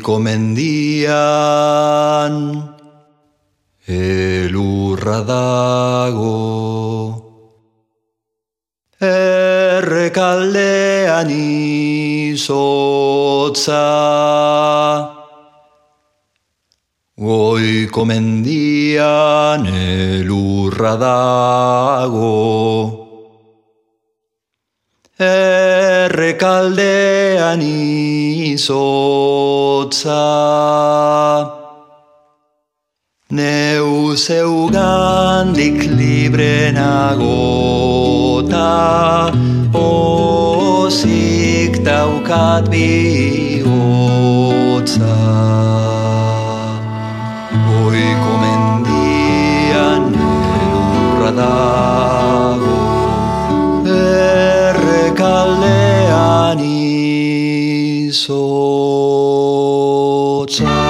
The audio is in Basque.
Goiko mendian elurra dago, errekaldean izotza. Goiko mendian elurra dago, errekaldean izotza. Neu zeugandik libre nagota, pozik daukat bihotza. Goiko mendian elurra dago, errekaldean izotza.